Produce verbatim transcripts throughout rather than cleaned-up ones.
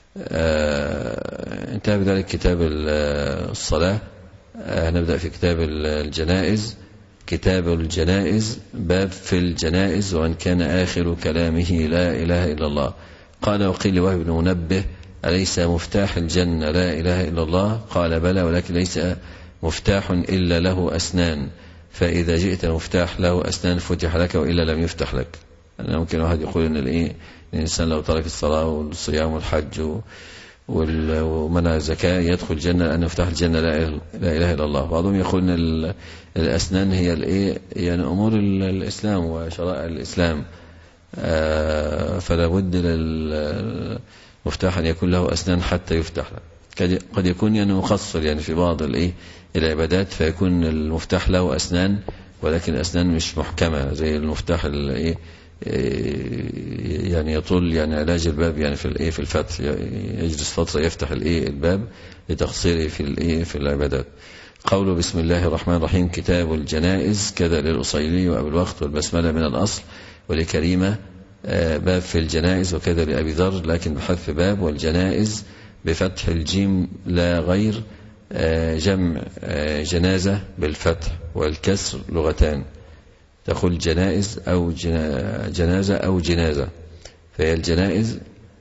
آه انتهى بذلك كتاب الصلاة. آه نبدأ في كتاب الجنائز. كتاب الجنائز، باب في الجنائز، وأن كان آخر كلامه لا إله إلا الله. قال: وقيل لوهب بن منبه: أليس مفتاح الجنة لا إله إلا الله؟ قال: بلى، ولكن ليس مفتاح إلا له أسنان، فإذا جئت مفتاح له أسنان فتح لك، وإلا لم يفتح لك. يعني ممكن واحد يقول إن الإيه الإنسان لو ترك الصلاة والصيام والحج ومنع الزكاة يدخل الجنة لأن مفتاح الجنة لا إله إلا الله. بعضهم يقول أن الأسنان هي الإيه يعني أمور الإسلام وشرائع الإسلام، فلا بد للمفتاح أن يكون له أسنان حتى يفتح له. قد يكون يعني مخصص يعني في بعض الإيه العبادات فيكون المفتاح له أسنان، ولكن الأسنان مش محكمة زي المفتاح الإيه يعني يطول يعني علاج الباب يعني في الايه في الفتح، يجلس فترة يفتح الايه الباب لتقصيره في الايه في العبادات. قوله: بسم الله الرحمن الرحيم. كتاب الجنائز كذا للأصيلي وأبي الوقت والبسملة من الأصل، ولكريمة باب في الجنائز، وكذا لأبي ذر لكن بحذف باب، والجنائز بفتح الجيم لا غير، جمع جنازة بالفتح والكسر لغتان، تقول جنائز أو جنازة أو جنازة، فهي الجنائز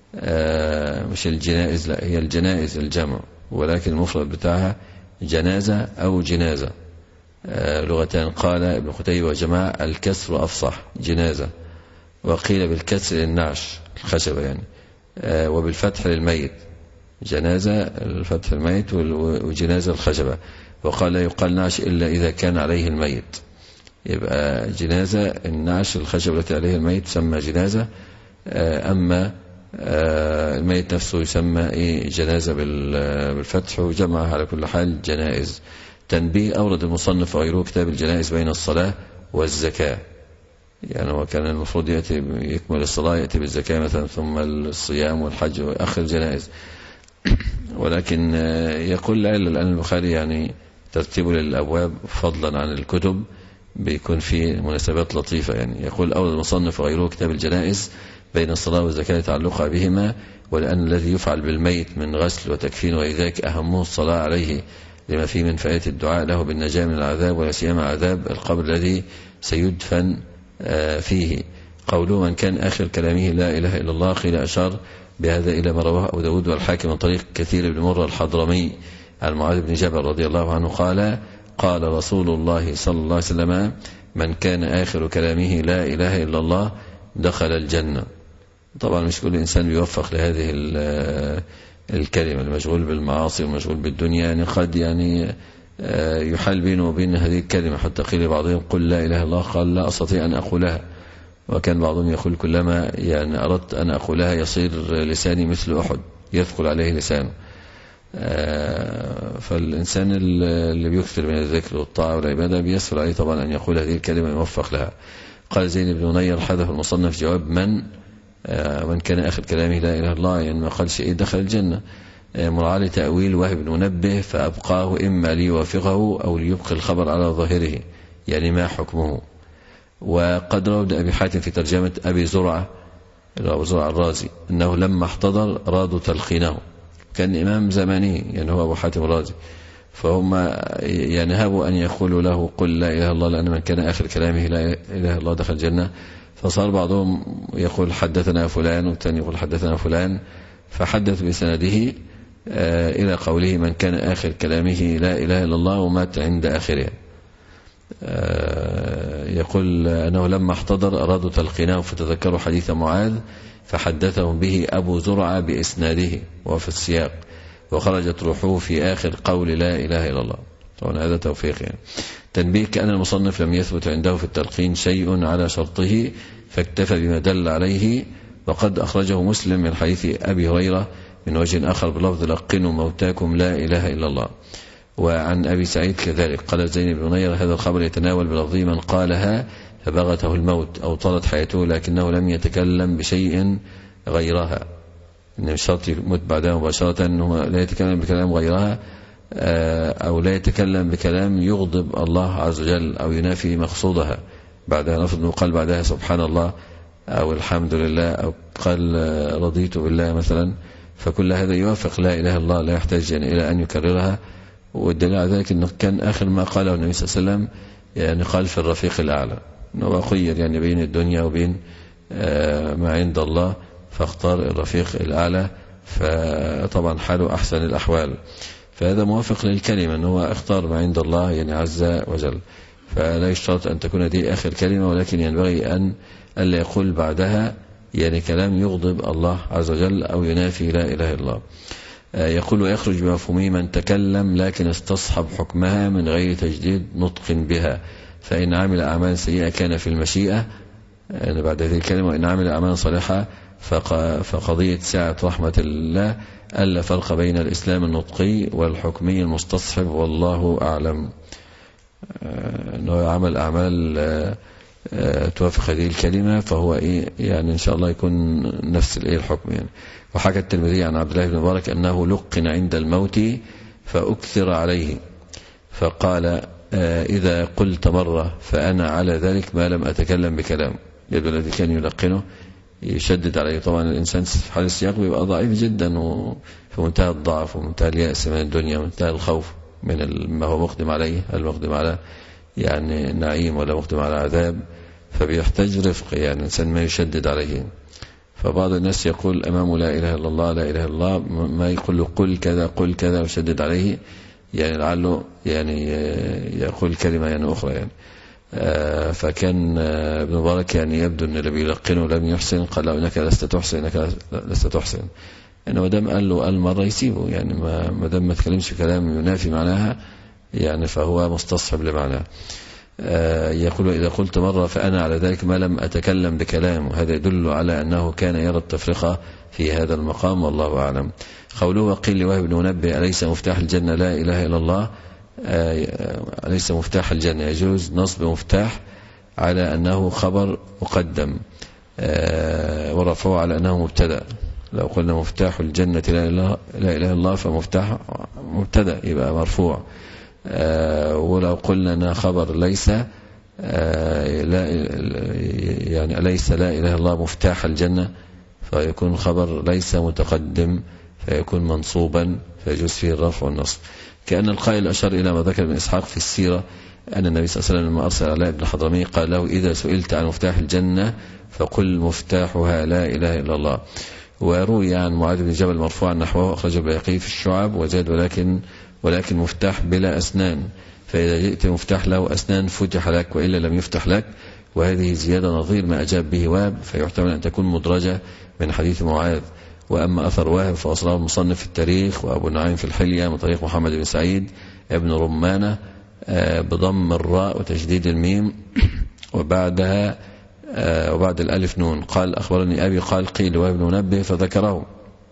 مش الجنائز، لا هي الجنائز الجمع، ولكن المفرد بتاعها جنازة أو جنازة لغتان. قال ابن قتيبة وجماعة: الكسر أفصح، جنازة، وقيل بالكسر النعش الخشبة يعني، وبالفتح للميت، جنازة الفتح الميت وجنازة الخشبة. وقال: لا يقال نعش إلا إذا كان عليه الميت. يبقى جنازة النعش الخشب التي عليه الميت تسمى جنازة، أما الميت نفسه يسمى إيه جنازة بالفتح، وجمعها على كل حال جنائز. تنبيه: أورد المصنف وغيره كتاب الجنائز بين الصلاة والزكاة، يعني هو كان المفروض يأتي يكمل الصلاة يأتي بالزكاة مثلا، ثم الصيام والحج وآخر الجنائز، ولكن يقول لا إلا الآن البخاري يعني ترتيبه للأبواب فضلا عن الكتب بيكون في مناسبات لطيفة. يعني يقول: أول المصنف وغيره كتاب الجنائز بين الصلاة والزكاة تعلقها بهما، ولأن الذي يفعل بالميت من غسل وتكفين وإذاك أهمه الصلاة عليه، لما فيه من فائدة الدعاء له بالنجاة من العذاب، ولا سيما عذاب القبر الذي سيدفن فيه. قوله: من كان آخر كلامه لا إله إلا الله، قيل أشار بهذا إلى ما رواه أبو داود والحاكم من طريق كثير بن مرة الحضرمي عن معاذ بن جبل رضي الله عنه قال: قال رسول الله صلى الله عليه وسلم: من كان آخر كلامه لا إله إلا الله دخل الجنة. طبعا مش كل إنسان بيوفق لهذه الكلمة، المشغول بالمعاصي والمشغول بالدنيا يعني قد يعني يحال بينه وبين هذه الكلمة، حتى قيل بعضهم: قل لا إله إلا الله، قال: لا أستطيع أن أقولها. وكان بعضهم يقول: كلما يعني أردت أن أقولها يصير لساني مثل أحد يثقل عليه لسانه. فالإنسان اللي بيكثر من الذكر والطاعة والعبادة بيسهل عليه طبعا أن يقول هذه الكلمة يوفق لها. قال زين بن نير: حذف المصنف جواب من من كان آخر كلامه لا إله إلا الله، يعني ما قال شيء دخل الجنة، مراعاة لتأويل وهب بن منبه فأبقاه إما ليوافقه أو ليبقي الخبر على ظاهره، يعني ما حكمه. وقد روى أبي حاتم في ترجمة أبي زرعة أبو زرعة الرازي أنه لما احتضر رادوا تلقينه، كان إمام زمانه يعني هو أبو حاتم الرازي، فهم يعني هابوا أن يقولوا له: قل لا إله إلا الله، لأن من كان آخر كلامه لا إله إلا الله دخل الجنة. فصار بعضهم يقول: حدثنا فلان، والثاني يقول: حدثنا فلان، فحدث بسنده إلى قوله: من كان آخر كلامه لا إله إلا الله، ومات عند آخرها. يقول أنه لما احتضر أرادوا تلقيناه فتذكروا حديث معاذ فحدثهم به أبو زرعة بإسناده وفي السياق، وخرجت روحه في آخر قول لا إله إلا الله. طبعا هذا توفيق يعني. تنبيه: كأن المصنف لم يثبت عنده في التلقين شيء على شرطه فاكتفى بما دل عليه، وقد أخرجه مسلم من حديث أبي هريرة من وجه آخر بلفظ: لقنوا موتاكم لا إله إلا الله. وعن أبي سعيد كذلك. قال زين بن نير: هذا الخبر يتناول بلفظ من قالها فبغته الموت أو طالت حياته لكنه لم يتكلم بشيء غيرها، إن مش شرط يموت بعدها مباشرة، أنه لا يتكلم بكلام غيرها أو لا يتكلم بكلام يغضب الله عز وجل أو ينافي مقصودها. بعدها نفض قال بعدها سبحان الله أو الحمد لله أو قال رضيت بالله مثلا، فكل هذا يوافق لا إله إلا الله، لا يحتاج يعني إلى أن يكررها. والدليل على ذلك أنه كان آخر ما قاله النبي صلى الله عليه وسلم يعني قال في الرفيق الأعلى، أنه خير يعني بين الدنيا وبين ما عند الله، فاختار الرفيق الأعلى، فطبعا حاله أحسن الأحوال. فهذا موافق للكلمة أنه هو اختار ما عند الله يعني عز وجل. فلا يشترط أن تكون دي آخر كلمة، ولكن ينبغي أن ألا يقول بعدها يعني كلام يغضب الله عز وجل أو ينافي لا إله إلا الله. يقول ويخرج بمفهومه من تكلم لكن استصحب حكمها من غير تجديد نطق بها، فإن عمل أعمال سيئة كان في المشيئة يعني بعد هذه الكلمة، وإن عمل أعمال صالحة فقضية سعة رحمة الله ألا فرق بين الإسلام النطقي والحكمي المستصحب، والله أعلم. أنه عمل أعمال توافق هذه الكلمة فهو إيه يعني إن شاء الله يكون نفس الإيه الحكم يعني. وحكى الترمذي عن عبد الله بن مبارك أنه لقن عند الموت فأكثر عليه، فقال إذا قلت مرة فأنا على ذلك ما لم أتكلم بكلام. يبدو الذي كان يلقنه يشدد عليه. طبعا الإنسان في حال السياق بيبقى ضعيف جدا وفي منتهى الضعف ومنتهى اليأس من الدنيا ومنتهى الخوف من ما هو مقدم عليه، هل مقدم على يعني نعيم ولا مقدم على عذاب، فبيحتاج رفق يعني الإنسان ما يشدد عليه. فبعض الناس يقول أمامه لا إله إلا الله لا إله إلا الله، ما يقول له قل كذا قل كذا ويشدد عليه يعني لعله يعني يقول كلمة يعني أخرى يعني. آه فكان آه ابن مبارك يعني يبدو أن اللي بيلقنه لم يحسن، قال له إنك لست تحسن إنك لست تحسن. إنه دام قال له قال مرة يسيبه يعني، ما دام ما تكلمش كلام ينافي معناها يعني فهو مستصحب لمعناه. آه يقول إذا قلت مرة فأنا على ذلك ما لم أتكلم بكلام، وهذا يدل على أنه كان يرى التفرقة في هذا المقام، والله أعلم. قوله وقيل لوهب بن منبه أليس مفتاح الجنة لا إله إلا الله، أليس مفتاح الجنة، يجوز نصب مفتاح على أنه خبر مقدم ورفعه على أنه مبتدأ. لو قلنا مفتاح الجنة لا إله إلا الله فمفتاح مبتدأ يبقى مرفوع. ولو قلنا أنها خبر ليس لا يعني أليس لا إله إلا الله مفتاح الجنة، فيكون خبر ليس متقدم فيكون منصوبا فيجوز فيه الرفع والنصب. كأن القائل أشار إلى ما ذكر ابن إسحاق في السيرة أن النبي صلى الله عليه وسلم لما أرسل علاء بن الحضرمي قال له إذا سئلت عن مفتاح الجنة فقل مفتاحها لا إله إلا الله. وروي عن معاذ بن جبل مرفوعا نحوه أخرجه البيهقي في الشعب وزاد ولكن ولكن مفتاح بلا أسنان، فإذا جئت مفتاح له أسنان فتح لك وإلا لم يفتح لك. وهذه زيادة نظير ما أجاب به وهب، فيحتمل أن تكون مدرجة من حديث معاذ. وأما أثر وهب فأصله المصنف في التاريخ وأبو نعيم في الحلية من طريق محمد بن سعيد ابن رمانة بضم الراء وتشديد الميم وبعدها وبعد الألف نون. قال أخبرني أبي قال قيل وهب بن منبه فذكره.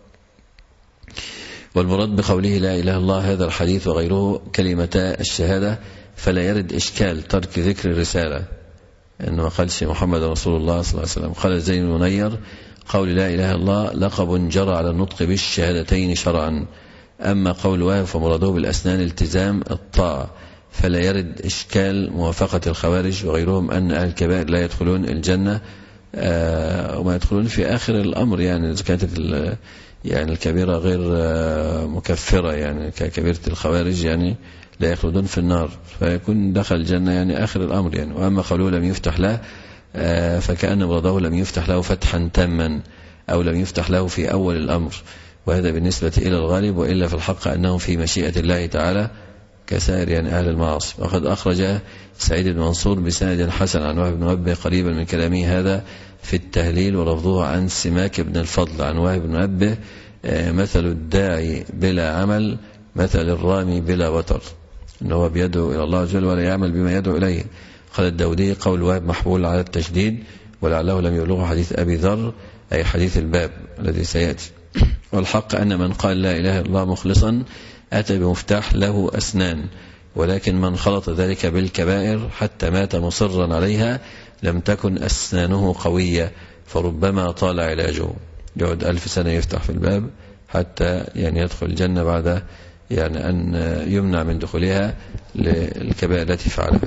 والمراد بقوله لا إله إلا الله هذا الحديث وغيره كلمتا الشهادة، فلا يرد إشكال ترك ذكر الرسالة إنه ما قالش محمد رسول الله صلى الله عليه وسلم. قال زين المنير قول لا إله إلا الله لقب جرى على النطق بالشهادتين شرعا، أما قول وهب فمراده بالأسنان التزام الطاعة، فلا يرد إشكال موافقة الخوارج وغيرهم أن أهل الكبائر لا يدخلون الجنة آه وما يدخلون في آخر الأمر يعني إذا كانت يعني الكبيرة غير آه مكفرة يعني ككبيرة الخوارج يعني لا يخلدون في النار، فيكون دخل الجنة يعني آخر الأمر يعني. وأما قوله لم يفتح له آه فكأن مراده لم يفتح له فتحا تاما أو لم يفتح له في أول الأمر، وهذا بالنسبة إلى الغالب، وإلا في الحق أنهم في مشيئة الله تعالى كسائر يعني أهل المعاصي. وقد أخرج سعيد بن منصور بسند حسن عن وهب بن منبه قريبا من كلامه هذا في التهليل، ولفظه عن سماك بن الفضل عن وهب بن منبه مثل الداعي بلا عمل مثل الرامي بلا وتر، أنه بيدعو إلى الله جل ولا يعمل بما يدعو إليه. قال الداودي قول وهب محمول على التشديد ولعله لم يبلغه حديث أبي ذر أي حديث الباب الذي سيأتي. والحق أن من قال لا إله إلا الله مخلصا أتى بمفتاح له أسنان، ولكن من خلط ذلك بالكبائر حتى مات مصرا عليها لم تكن أسنانه قوية فربما طال علاجه، يقعد ألف سنة يفتح في الباب حتى يعني يدخل الجنة بعد يعني أن يمنع من دخولها للكبائر التي فعلها.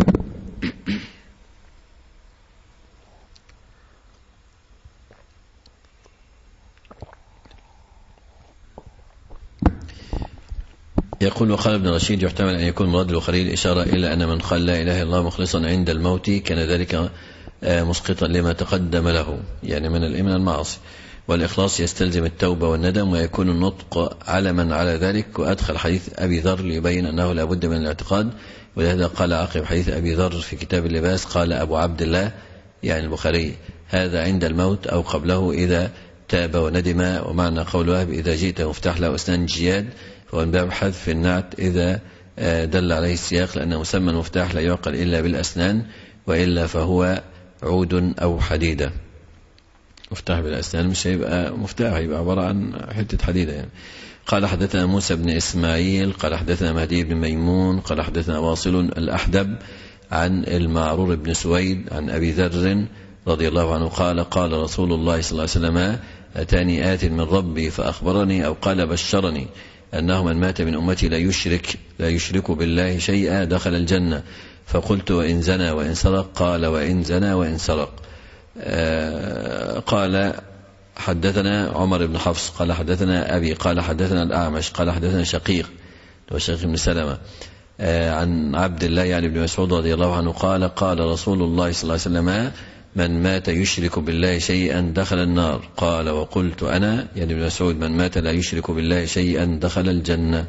يقول وقال ابن رشيد يحتمل أن يكون مراد البخاري الإشارة إلى أن من قال لا إله إلا الله مخلصا عند الموت كان ذلك مسقطا لما تقدم له يعني من من المعاصي، والإخلاص يستلزم التوبة والندم، ويكون النطق علما على ذلك. وأدخل حديث أبي ذر ليبين أنه لا بد من الاعتقاد، ولهذا قال عقب حديث أبي ذر في كتاب اللباس قال أبو عبد الله يعني البخاري هذا عند الموت أو قبله إذا تاب وندم. ومعنى قول وهب إذا جئت مفتاح له أسنان جياد فهو من باب حذف النعت إذا دل عليه السياق، لأن مسمى المفتاح لا يعقل إلا بالأسنان وإلا فهو عود أو حديدة. مفتاح بالأسنان مش هيبقى مفتاح، هيبقى عبارة عن حتة حديدة يعني. قال حدثنا موسى بن إسماعيل قال حدثنا مهدي بن ميمون قال حدثنا واصل الأحدب عن المعرور بن سويد عن أبي ذر رضي الله عنه قال قال رسول الله صلى الله عليه وسلم أتاني آت من ربي فأخبرني أو قال بشرني أنه من مات من أمتي لا يشرك لا يشرك بالله شيئا دخل الجنة. فقلت وإن زنى وإن سرق؟ قال وإن زنى وإن سرق. آه قال حدثنا عمر بن حفص قال حدثنا أبي قال حدثنا الأعمش قال حدثنا شقيق وشقيق بن سلمة آه عن عبد الله يعني بن مسعود رضي الله عنه قال قال رسول الله صلى الله عليه وسلم من مات يشرك بالله شيئا دخل النار. قال وقلت أنا يعني ابن مسعود من مات لا يشرك بالله شيئا دخل الجنة.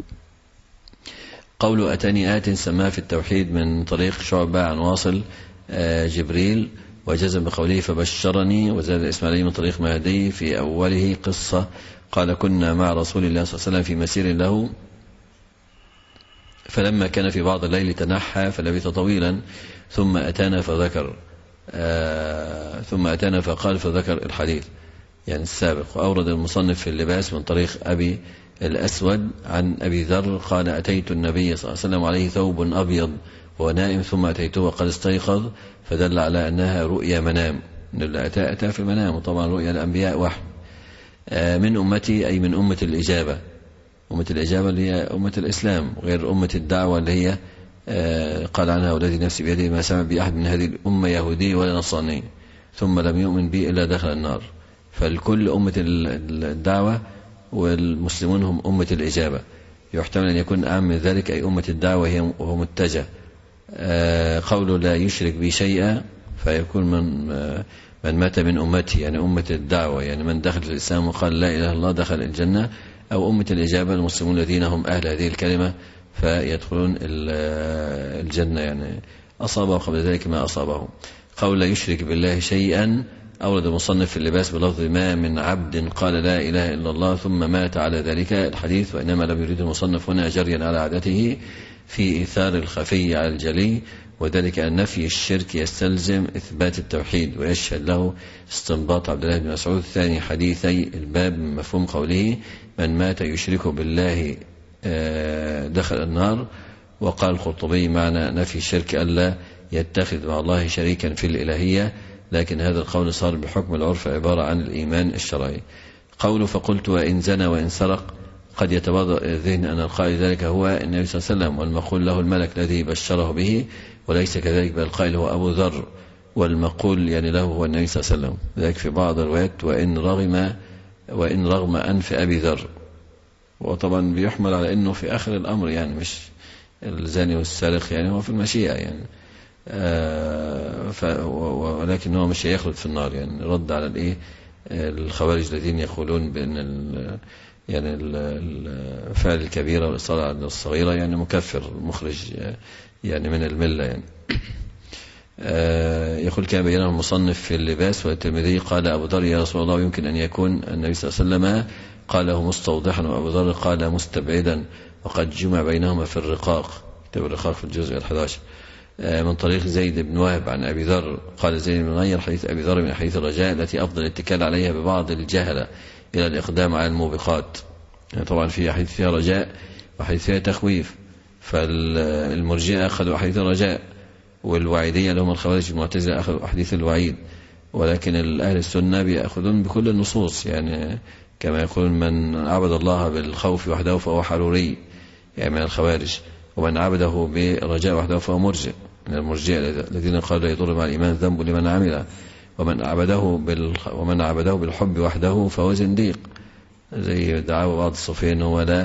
قول أتاني آت سماه في التوحيد من طريق شعبة عن واصل آه جبريل وجزم بقوله فبشرني، وزاد الإسماعيلي من طريق مهدي في أوله قصة قال كنا مع رسول الله صلى الله عليه وسلم في مسير له فلما كان في بعض الليل تنحى فلبث طويلا ثم أتانا فذكر آه ثم أتانا فقال فذكر الحديث يعني السابق. وأورد المصنف في اللباس من طريق أبي الأسود عن أبي ذر قال أتيت النبي صلى الله عليه وسلم عليه ثوب أبيض وهو نائم ثم أتيته وقد استيقظ فدل على أنها رؤيا منام، أتى أتى في المنام، وطبعا رؤيا الأنبياء وحي. آه من أمتي أي من أمة الإجابة، أمة الإجابة اللي هي أمة الإسلام غير أمة الدعوة اللي هي آه قال عنها والذي نفسي بيده ما سمع بأحد من هذه الأمة يهودي ولا نصراني ثم لم يؤمن بي إلا دخل النار. فالكل أمة الدعوة والمسلمون هم أمة الإجابة. يحتمل أن يكون أعم من ذلك أي أمة الدعوة وهو متجه. آه قوله لا يشرك بي شيئا فيكون من آه من مات من أمتي يعني أمة الدعوة يعني من دخل في الإسلام وقال لا إله إلا الله دخل الجنة، أو أمة الإجابة المسلمون الذين هم أهل هذه الكلمة فيدخلون الجنة يعني أصابه قبل ذلك ما أصابه. قول لا يشرك بالله شيئا أورد المصنف في اللباس بلفظ ما من عبد قال لا إله إلا الله ثم مات على ذلك الحديث، وإنما لم يريد المصنف هنا جريا على عادته في إيثار الخفي على الجلي، وذلك أن نفي الشرك يستلزم إثبات التوحيد. ويشهد له استنباط عبد الله بن مسعود ثاني حديثي الباب من مفهوم قوله من مات يشرك بالله دخل النار. وقال القرطبي معنى نفي الشرك ألا يتخذ مع الله شريكا في الإلهية، لكن هذا القول صار بحكم العرف عبارة عن الإيمان الشرعي. قوله فقلت وإن زنى وإن سرق قد يتبادر الذهن أن القائل ذلك هو النبي صلى الله عليه وسلم والمقول له الملك الذي بشره به، وليس كذلك بل القائل هو أبو ذر والمقول يعني له هو النبي صلى الله عليه وسلم. ذلك في بعض الروايات وإن رغم وإن رغم أنف أبي ذر، وطبعا بيحمل على أنه في آخر الأمر يعني مش الزاني والسارق يعني هو في المشيئة يعني آه ولكن هو مش هيخلد في النار يعني رد على الإيه الخوارج الذين يقولون بأن ال يعني الفعل الكبيرة والإصرار على الصغيرة يعني مكفر مخرج يعني من الملة يعني. آه يقول كان بينه المصنف في اللباس والترمذي قال أبو ذر يا رسول الله يمكن أن يكون النبي صلى الله عليه وسلم قاله مستوضحا وأبو ذر قال مستبعدا، وقد جمع بينهما في الرقاق كتاب الرقاق في الجزء الحادي عشر آه من طريق زيد بن وهب عن أبي ذر قال زيد بن غير حديث أبي ذر من حديث الرجاء التي أفضل الاتكال عليها ببعض الجهلة إلى الإقدام على الموبقات. يعني طبعا في حديث فيها رجاء وحديث فيها تخويف، فالمرجئة أخذوا حديث الرجاء والوعيدية اللي هم الخوارج المعتزلة أخذوا حديث الوعيد، ولكن الأهل السنة بيأخذون بكل النصوص يعني كما يقول من عبد الله بالخوف وحده فهو حروري يعني من الخوارج، ومن عبده بالرجاء وحده فهو مرجئ من المرجئة الذين قالوا لا يضر مع الإيمان ذنب لمن عمله، ومن عبده بال ومن عبده بالحب وحده فهو زنديق زي دعاوى بعض الصوفيين هو لا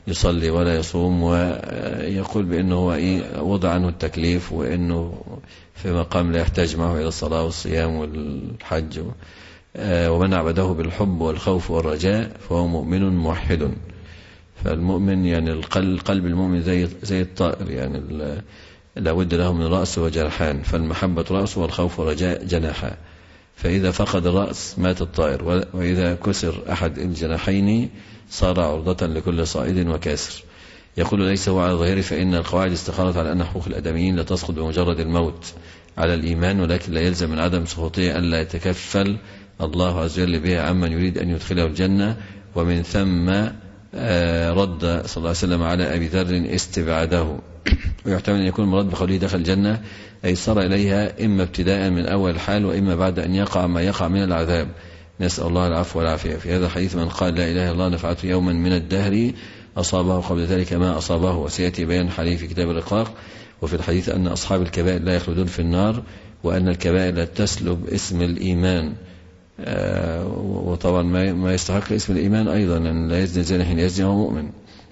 يصلي ولا يصوم، ويقول بأنه هو إيه وضع عنه التكليف، وأنه في مقام لا يحتاج معه إلى الصلاة والصيام والحج، ومن عبده بالحب والخوف والرجاء فهو مؤمن موحد. فالمؤمن يعني القلب المؤمن زي زي الطائر، يعني لابد له من رأس وجناحان، فالمحبة رأس والخوف والرجاء جناحا، فإذا فقد الرأس مات الطائر، وإذا كسر أحد الجناحين صار عرضة لكل صائد وكاسر. يقول ليس هو على ظاهره، فإن القواعد استقرت على أن حقوق الآدميين لا تسقط بمجرد الموت على الإيمان، ولكن لا يلزم من عدم سقوطها أن لا يتكفل الله عز وجل بها عمن يريد أن يدخله الجنة. ومن ثم رد صلى الله عليه وسلم على أبي ذر استبعاده، ويحتمل أن يكون المراد بقوله دخل الجنة أي صار إليها إما ابتداء من أول الحال، وإما بعد أن يقع ما يقع من العذاب، نسأل الله العفو والعافية. في هذا الحديث من قال لا إله إلا الله نفعته يوما من الدهر أصابه قبل ذلك ما أصابه، وسيأتي بيان حديث في كتاب الرقاق. وفي الحديث أن أصحاب الكبائر لا يخلدون في النار، وأن الكبائر لا تسلب اسم الإيمان، آه وطبعا ما يستحق اسم الإيمان أيضا، أن لا يزني زاني حين يزني وهو مؤمن،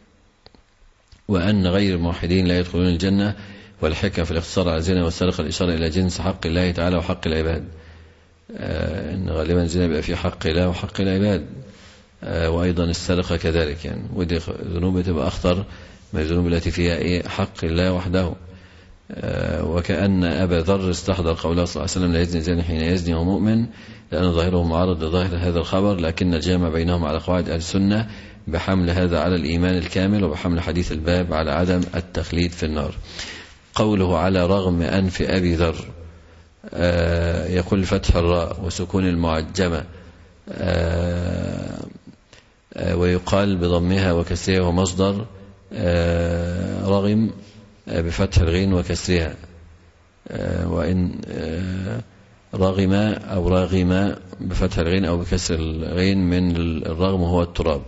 وأن غير الموحدين لا يدخلون الجنة. والحكمة في الاختصار على الزنا والسرقة الإشارة إلى جنس حق الله تعالى وحق العباد، آه إن غالبا الزنا يبقى في حق الله وحق العباد، آه وأيضا السرقة كذلك يعني، ودي ذنوب تبقى أخطر من الذنوب التي فيها إيه حق الله وحده. آه وكأن أبا ذر استحضر قوله صلى الله عليه وسلم لا يزني زاني حين يزني وهو مؤمن، لأن ظاهره معارض لظاهر هذا الخبر، لكن الجامع بينهم على قواعد أهل السنة بحمل هذا على الإيمان الكامل، وبحمل حديث الباب على عدم التخليد في النار. قوله على رغم أنف أبي ذر، آه يقول فتح الراء وسكون المعجمة، آه آه ويقال بضمها وكسرها، ومصدر آه رغم آه بفتح الغين وكسرها، آه وإن آه رغم أو راغم بفتح الغين أو بكسر الغين من الرغم هو التراب،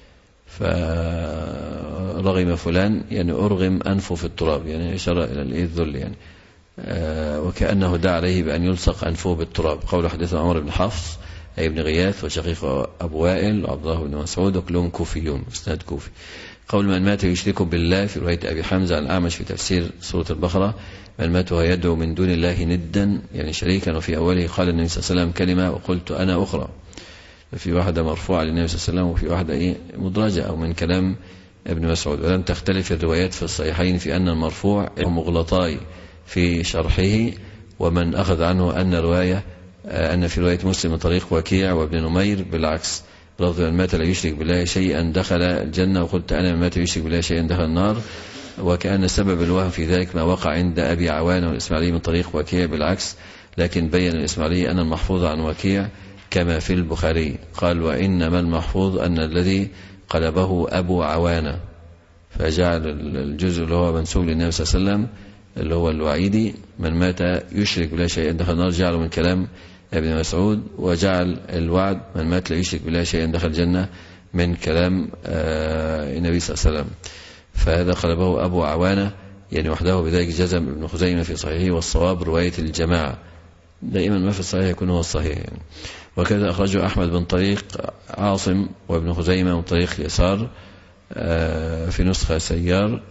فرغم فلان يعني أرغم أنفه في التراب، يعني إشارة إلى الذل يعني، آه وكأنه دعا عليه بأن يلصق أنفه بالتراب. قول حديثنا عمر بن حفص أي ابن غياث وشقيق أبو وائل وعبد الله بن مسعود وكلهم كوفيون، اسناد كوفي. قول من مات يشرك بالله في رواية أبي حمزة عن الأعمش في تفسير سورة البقرة، من مات ويدعو من دون الله ندا يعني شريكا، وفي أوله قال النبي صلى الله عليه وسلم كلمة وقلت أنا أخرى، في واحدة مرفوعة للنبي صلى الله عليه وسلم، وفي واحدة إيه مدرجة أو من كلام ابن مسعود. ولم تختلف الروايات في الصحيحين في أن المرفوع مغلطاي في شرحه، ومن أخذ عنه أن رواية أن في رواية مسلم من طريق وكيع وابن نمير بالعكس، لفظ من مات لا يشرك بالله شيئا دخل الجنة، وقلت أنا من مات يشرك بالله شيئا دخل النار، وكأن سبب الوهم في ذلك ما وقع عند أبي عوانة والإسماعيلي من طريق وكيع بالعكس، لكن بين الإسماعيلي أن المحفوظ عن وكيع كما في البخاري، قال وإنما المحفوظ أن الذي قلبه أبو عوانة، فجعل الجزء اللي هو منسوب للنبي صلى الله عليه وسلم اللي هو الوعيدي من مات يشرك بالله شيئا دخل النار جعله من كلام ابن مسعود، وجعل الوعد من مات لا يشرك بالله شيئا دخل الجنة من كلام النبي صلى الله عليه وسلم، فهذا قلبه أبو عوانة يعني وحده، بذلك جزم ابن خزيمة في صحيحه، والصواب رواية الجماعة، دائما ما في الصحيح يكون هو الصحيح يعني. وكذا أخرجه أحمد بن طريق عاصم وابن خزيمة من طريق يسار في نسخة سيار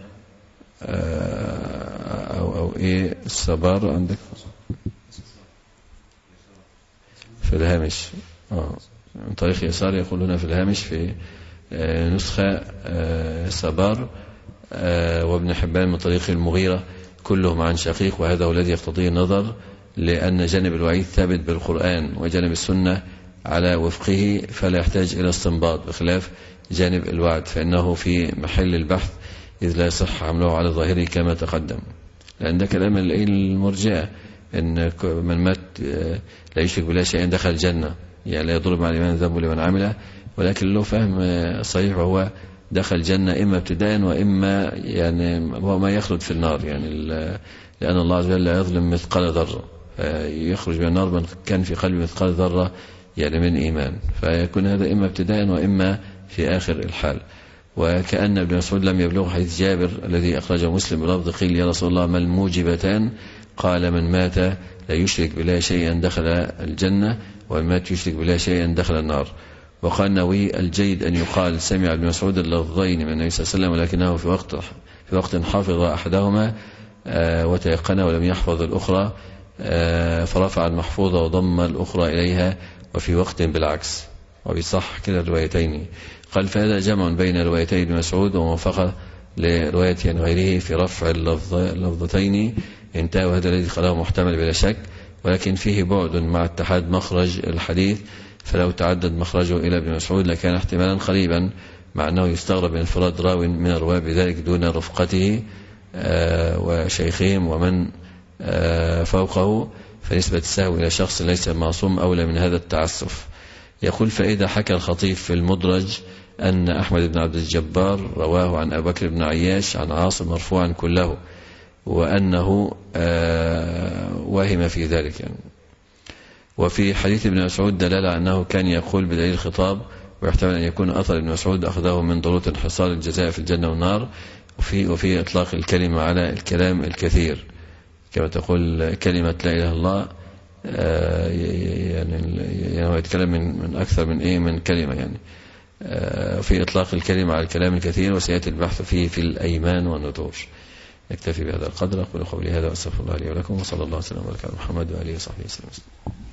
أو أو إيه السبار عندك في الهامش، آه من طريق يسار يقول هنا في الهامش في نسخة سبار، وابن حبان من طريق المغيرة، كلهم عن شقيق، وهذا هو الذي يقتضيه النظر، لأن جانب الوعيد ثابت بالقرآن وجانب السنة على وفقه، فلا يحتاج إلى استنباط، بخلاف جانب الوعد فإنه في محل البحث إذ لا يصح حمله على ظاهره كما تقدم، لأن ده كلام المرجئة إن من مات لا يشرك بالله شيئا دخل الجنة، يعني لا يضر مع الإيمان ذنب لمن عمله، ولكن له فهم صحيح وهو دخل الجنة إما ابتداء وإما يعني هو ما يخلد في النار، يعني لأن الله عز وجل لا يظلم مثقال ذرة، يخرج من النار من كان في قلبه مثقال ذرة يعني من إيمان، فيكون هذا إما ابتداء وإما في آخر الحال. وكأن ابن مسعود لم يبلغ حديث جابر الذي أخرجه مسلم بلفظ قيل يا رسول الله ما الموجبتان، قال من مات لا يشرك بالله شيئا دخل الجنة، ومن مات يشرك بالله شيئا دخل النار. وقال النووي الجيد أن يقال سمع ابن مسعود اللفظين من النبي صلى الله عليه وسلم، ولكنه في وقت في وقت حفظ أحدهما وتيقنه ولم يحفظ الأخرى فرفع المحفوظة وضم الأخرى إليها، وفي وقت بالعكس، وبصح كلا الروايتين. قال فهذا جمع بين روايتي ابن مسعود وموافقة لرواية غيره في رفع اللفظتين، انتهى، وهذا الذي قاله محتمل بلا شك، ولكن فيه بعد مع اتحاد مخرج الحديث، فلو تعدد مخرجه إلى ابن مسعود لكان احتمالا قريبا، مع أنه يستغرب من انفراد راو من الرواة بذلك دون رفقته وشيخهم ومن فوقه، فنسبة السهو إلى شخص ليس معصوم أولى من هذا التعسف. يقول فإذا حكى الخطيب في المدرج أن أحمد بن عبد الجبار رواه عن أبي بكر بن عياش عن عاصم مرفوعا كله، وأنه وهم في ذلك يعني. وفي حديث ابن مسعود دلالة أنه كان يقول بدليل الخطاب، ويحتمل أن يكون أثر ابن مسعود أخذه من ضرورة انحصار الجزاء في الجنة والنار، وفي, وفي إطلاق الكلمة على الكلام الكثير، كما تقول كلمة لا إله إلا الله يعني, يعني هو يتكلم من, من أكثر من إيه من كلمة يعني، في إطلاق الكلمة على الكلام الكثير، وسيأتي البحث فيه في الأيمان والنذور. نكتفي بهذا القدر، أقول قولي هذا وأستغفر الله لي ولكم، وصلى الله وسلم وبارك على محمد وآله وصحبه وسلم.